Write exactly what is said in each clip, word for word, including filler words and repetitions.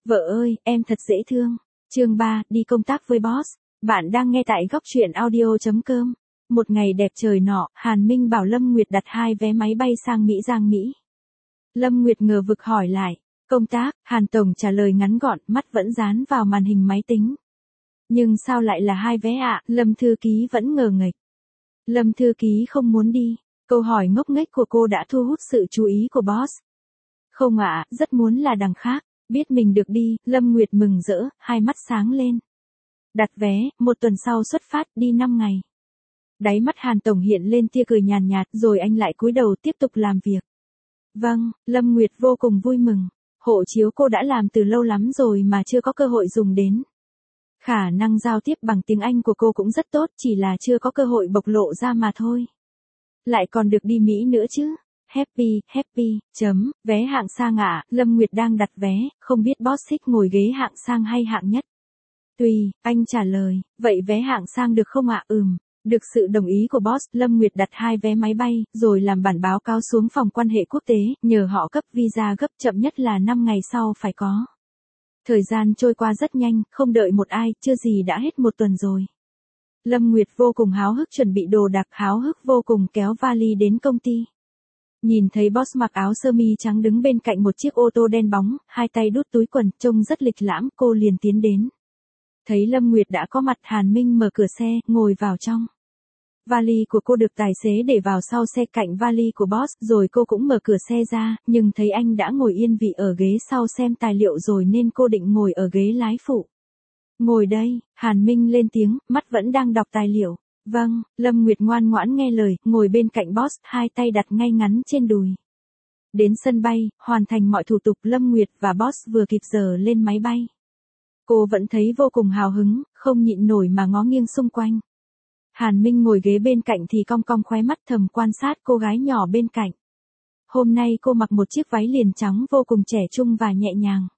Vợ ơi, em thật dễ thương. Chương ba, đi công tác với boss. Bạn đang nghe tại góc truyện audio chấm com. Một ngày đẹp trời nọ, Hàn Minh bảo Lâm Nguyệt đặt hai vé máy bay sang Mỹ Giang Mỹ. Lâm Nguyệt ngờ vực hỏi lại. Công tác, Hàn Tổng trả lời ngắn gọn, mắt vẫn dán vào màn hình máy tính. Nhưng sao lại là hai vé ạ? À? Lâm thư ký vẫn ngờ nghệch. Lâm thư ký không muốn đi. Câu hỏi ngốc nghếch của cô đã thu hút sự chú ý của boss. Không ạ, à, rất muốn là đằng khác. Biết mình được đi, Lâm Nguyệt mừng rỡ, hai mắt sáng lên. Đặt vé, một tuần sau xuất phát, đi năm ngày. Đáy mắt Hàn Tổng hiện lên tia cười nhàn nhạt, rồi anh lại cúi đầu tiếp tục làm việc. Vâng, Lâm Nguyệt vô cùng vui mừng. Hộ chiếu cô đã làm từ lâu lắm rồi mà chưa có cơ hội dùng đến. Khả năng giao tiếp bằng tiếng Anh của cô cũng rất tốt, chỉ là chưa có cơ hội bộc lộ ra mà thôi. Lại còn được đi Mỹ nữa chứ. Happy, happy, chấm, vé hạng sang ạ, à, Lâm Nguyệt đang đặt vé, không biết boss thích ngồi ghế hạng sang hay hạng nhất. Tùy, anh trả lời, vậy vé hạng sang được không ạ? À? Ừm, được sự đồng ý của boss, Lâm Nguyệt đặt hai vé máy bay, rồi làm bản báo cáo xuống phòng quan hệ quốc tế, nhờ họ cấp visa gấp, chậm nhất là năm ngày sau phải có. Thời gian trôi qua rất nhanh, không đợi một ai, chưa gì đã hết một tuần rồi. Lâm Nguyệt vô cùng háo hức chuẩn bị đồ đạc, háo hức vô cùng kéo vali đến công ty. Nhìn thấy boss mặc áo sơ mi trắng đứng bên cạnh một chiếc ô tô đen bóng, hai tay đút túi quần, trông rất lịch lãm, cô liền tiến đến. Thấy Lâm Nguyệt đã có mặt, Hàn Minh mở cửa xe, ngồi vào trong. Vali của cô được tài xế để vào sau xe cạnh vali của boss, rồi cô cũng mở cửa xe ra, nhưng thấy anh đã ngồi yên vị ở ghế sau xem tài liệu rồi nên cô định ngồi ở ghế lái phụ. Ngồi đây, Hàn Minh lên tiếng, mắt vẫn đang đọc tài liệu. Vâng, Lâm Nguyệt ngoan ngoãn nghe lời, ngồi bên cạnh boss, hai tay đặt ngay ngắn trên đùi. Đến sân bay, hoàn thành mọi thủ tục, Lâm Nguyệt và boss vừa kịp giờ lên máy bay. Cô vẫn thấy vô cùng hào hứng, không nhịn nổi mà ngó nghiêng xung quanh. Hàn Minh ngồi ghế bên cạnh thì cong cong khóe mắt thầm quan sát cô gái nhỏ bên cạnh. Hôm nay cô mặc một chiếc váy liền trắng vô cùng trẻ trung và nhẹ nhàng.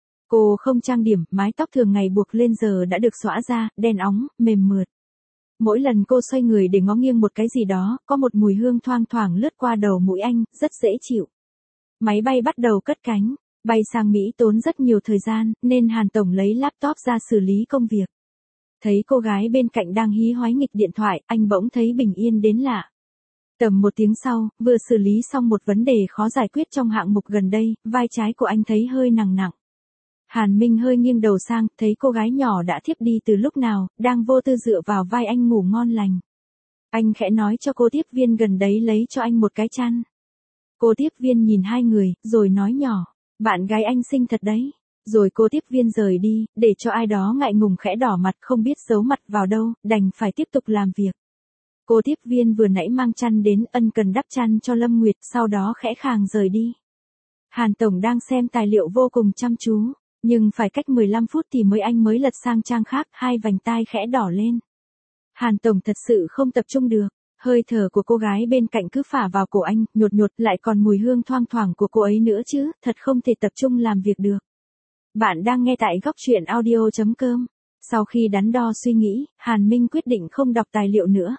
Cô không trang điểm, mái tóc thường ngày buộc lên giờ đã được xõa ra, đen óng, mềm mượt. Mỗi lần cô xoay người để ngó nghiêng một cái gì đó, có một mùi hương thoang thoảng lướt qua đầu mũi anh, rất dễ chịu. Máy bay bắt đầu cất cánh, bay sang Mỹ tốn rất nhiều thời gian, nên Hàn Tổng lấy laptop ra xử lý công việc. Thấy cô gái bên cạnh đang hí hoáy nghịch điện thoại, anh bỗng thấy bình yên đến lạ. Tầm một tiếng sau, vừa xử lý xong một vấn đề khó giải quyết trong hạng mục gần đây, vai trái của anh thấy hơi nặng nặng. Hàn Minh hơi nghiêng đầu sang, thấy cô gái nhỏ đã thiếp đi từ lúc nào, đang vô tư dựa vào vai anh ngủ ngon lành. Anh khẽ nói cho cô tiếp viên gần đấy lấy cho anh một cái chăn. Cô tiếp viên nhìn hai người, rồi nói nhỏ, bạn gái anh xinh thật đấy. Rồi cô tiếp viên rời đi, để cho ai đó ngại ngùng khẽ đỏ mặt không biết giấu mặt vào đâu, đành phải tiếp tục làm việc. Cô tiếp viên vừa nãy mang chăn đến, ân cần đắp chăn cho Lâm Nguyệt, sau đó khẽ khàng rời đi. Hàn Tổng đang xem tài liệu vô cùng chăm chú. Nhưng phải cách mười lăm phút thì mới anh mới lật sang trang khác, hai vành tai khẽ đỏ lên. Hàn Tổng thật sự không tập trung được, hơi thở của cô gái bên cạnh cứ phả vào cổ anh, nhột nhột, lại còn mùi hương thoang thoảng của cô ấy nữa chứ, thật không thể tập trung làm việc được. Bạn đang nghe tại góc truyện audio chấm com. Sau khi đắn đo suy nghĩ, Hàn Minh quyết định không đọc tài liệu nữa.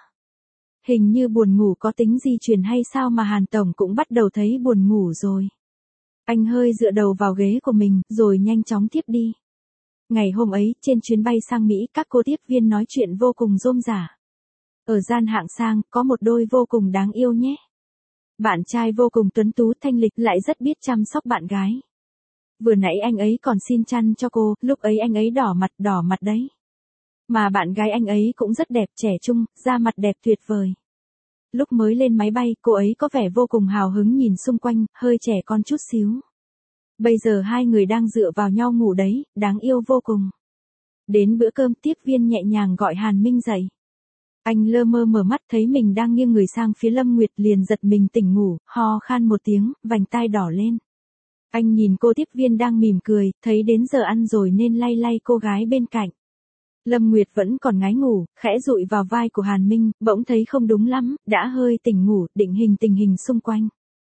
Hình như buồn ngủ có tính di truyền hay sao mà Hàn Tổng cũng bắt đầu thấy buồn ngủ rồi. Anh hơi dựa đầu vào ghế của mình, rồi nhanh chóng tiếp đi. Ngày hôm ấy, trên chuyến bay sang Mỹ, các cô tiếp viên nói chuyện vô cùng rôm rả. Ở gian hạng sang, có một đôi vô cùng đáng yêu nhé. Bạn trai vô cùng tuấn tú thanh lịch, lại rất biết chăm sóc bạn gái. Vừa nãy anh ấy còn xin chăn cho cô, lúc ấy anh ấy đỏ mặt, đỏ mặt đấy. Mà bạn gái anh ấy cũng rất đẹp, trẻ trung, da mặt đẹp tuyệt vời. Lúc mới lên máy bay, cô ấy có vẻ vô cùng hào hứng nhìn xung quanh, hơi trẻ con chút xíu. Bây giờ hai người đang dựa vào nhau ngủ đấy, đáng yêu vô cùng. Đến bữa cơm, tiếp viên nhẹ nhàng gọi Hàn Minh dậy. Anh lơ mơ mở mắt thấy mình đang nghiêng người sang phía Lâm Nguyệt, liền giật mình tỉnh ngủ, ho khan một tiếng, vành tai đỏ lên. Anh nhìn cô tiếp viên đang mỉm cười, thấy đến giờ ăn rồi nên lay lay cô gái bên cạnh. Lâm Nguyệt vẫn còn ngái ngủ, khẽ dụi vào vai của Hàn Minh, bỗng thấy không đúng lắm, đã hơi tỉnh ngủ, định hình tình hình xung quanh.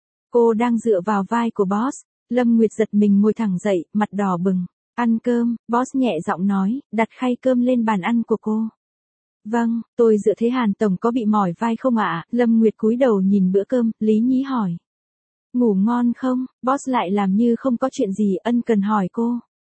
Cô đang dựa vào vai của boss, Lâm Nguyệt giật mình ngồi thẳng dậy, mặt đỏ bừng. Ăn cơm, boss nhẹ giọng nói, đặt khay cơm lên bàn ăn của cô. Vâng, tôi dựa thế Hàn Tổng có bị mỏi vai không ạ? Lâm Nguyệt cúi đầu nhìn bữa cơm, lý nhí hỏi. Ngủ ngon không? Boss lại làm như không có chuyện gì, ân cần hỏi cô.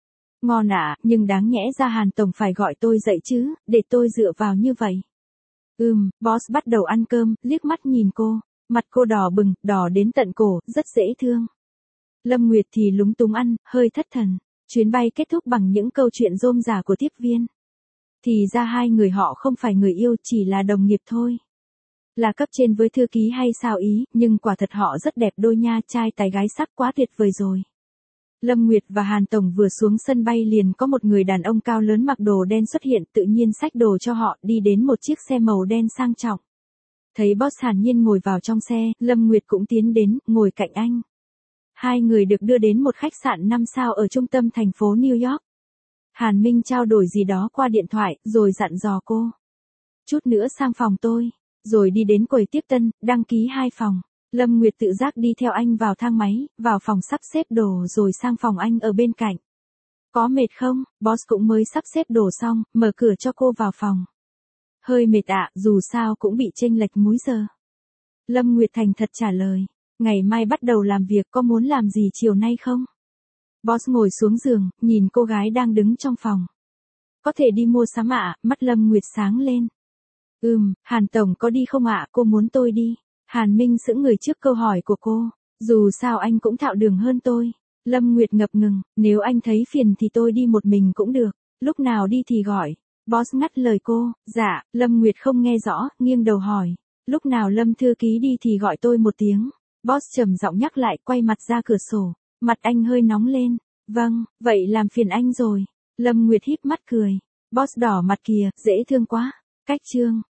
Ngon ạ, nhưng đáng nhẽ ra Hàn Tổng phải gọi tôi dậy chứ, để tôi dựa vào như vậy. Ừm, boss bắt đầu ăn cơm, liếc mắt nhìn cô. Mặt cô đỏ bừng, đỏ đến tận cổ, rất dễ thương. Lâm Nguyệt thì lúng túng ăn, hơi thất thần. Chuyến bay kết thúc bằng những câu chuyện rôm rả của tiếp viên. Thì ra hai người họ không phải người yêu, chỉ là đồng nghiệp thôi. Là cấp trên với thư ký hay sao ý, nhưng quả thật họ rất đẹp đôi nha, trai tài gái sắc quá tuyệt vời rồi. Lâm Nguyệt và Hàn Tổng vừa xuống sân bay liền có một người đàn ông cao lớn mặc đồ đen xuất hiện, tự nhiên xách đồ cho họ, đi đến một chiếc xe màu đen sang trọng. Thấy boss Hàn Nhiên ngồi vào trong xe, Lâm Nguyệt cũng tiến đến, ngồi cạnh anh. Hai người được đưa đến một khách sạn năm sao ở trung tâm thành phố New York. Hàn Minh trao đổi gì đó qua điện thoại, rồi dặn dò cô. Chút nữa sang phòng tôi, rồi đi đến quầy tiếp tân, đăng ký hai phòng. Lâm Nguyệt tự giác đi theo anh vào thang máy, vào phòng sắp xếp đồ rồi sang phòng anh ở bên cạnh. Có mệt không? Boss cũng mới sắp xếp đồ xong, mở cửa cho cô vào phòng. Hơi mệt ạ, dù sao cũng bị chênh lệch múi giờ. Lâm Nguyệt thành thật trả lời. Ngày mai bắt đầu làm việc, có muốn làm gì chiều nay không? Boss ngồi xuống giường, nhìn cô gái đang đứng trong phòng. Có thể đi mua sắm ạ, mắt Lâm Nguyệt sáng lên. Ừm, Hàn Tổng có đi không ạ, cô muốn tôi đi. Hàn Minh sững người trước câu hỏi của cô. Dù sao anh cũng thạo đường hơn tôi. Lâm Nguyệt ngập ngừng, nếu anh thấy phiền thì tôi đi một mình cũng được. Lúc nào đi thì gọi. Boss ngắt lời cô. Dạ, Lâm Nguyệt không nghe rõ, nghiêng đầu hỏi. Lúc nào Lâm thư ký đi thì gọi tôi một tiếng. Boss trầm giọng nhắc lại, quay mặt ra cửa sổ. Mặt anh hơi nóng lên. Vâng, vậy làm phiền anh rồi. Lâm Nguyệt híp mắt cười. Boss đỏ mặt kìa, dễ thương quá. Cách chương.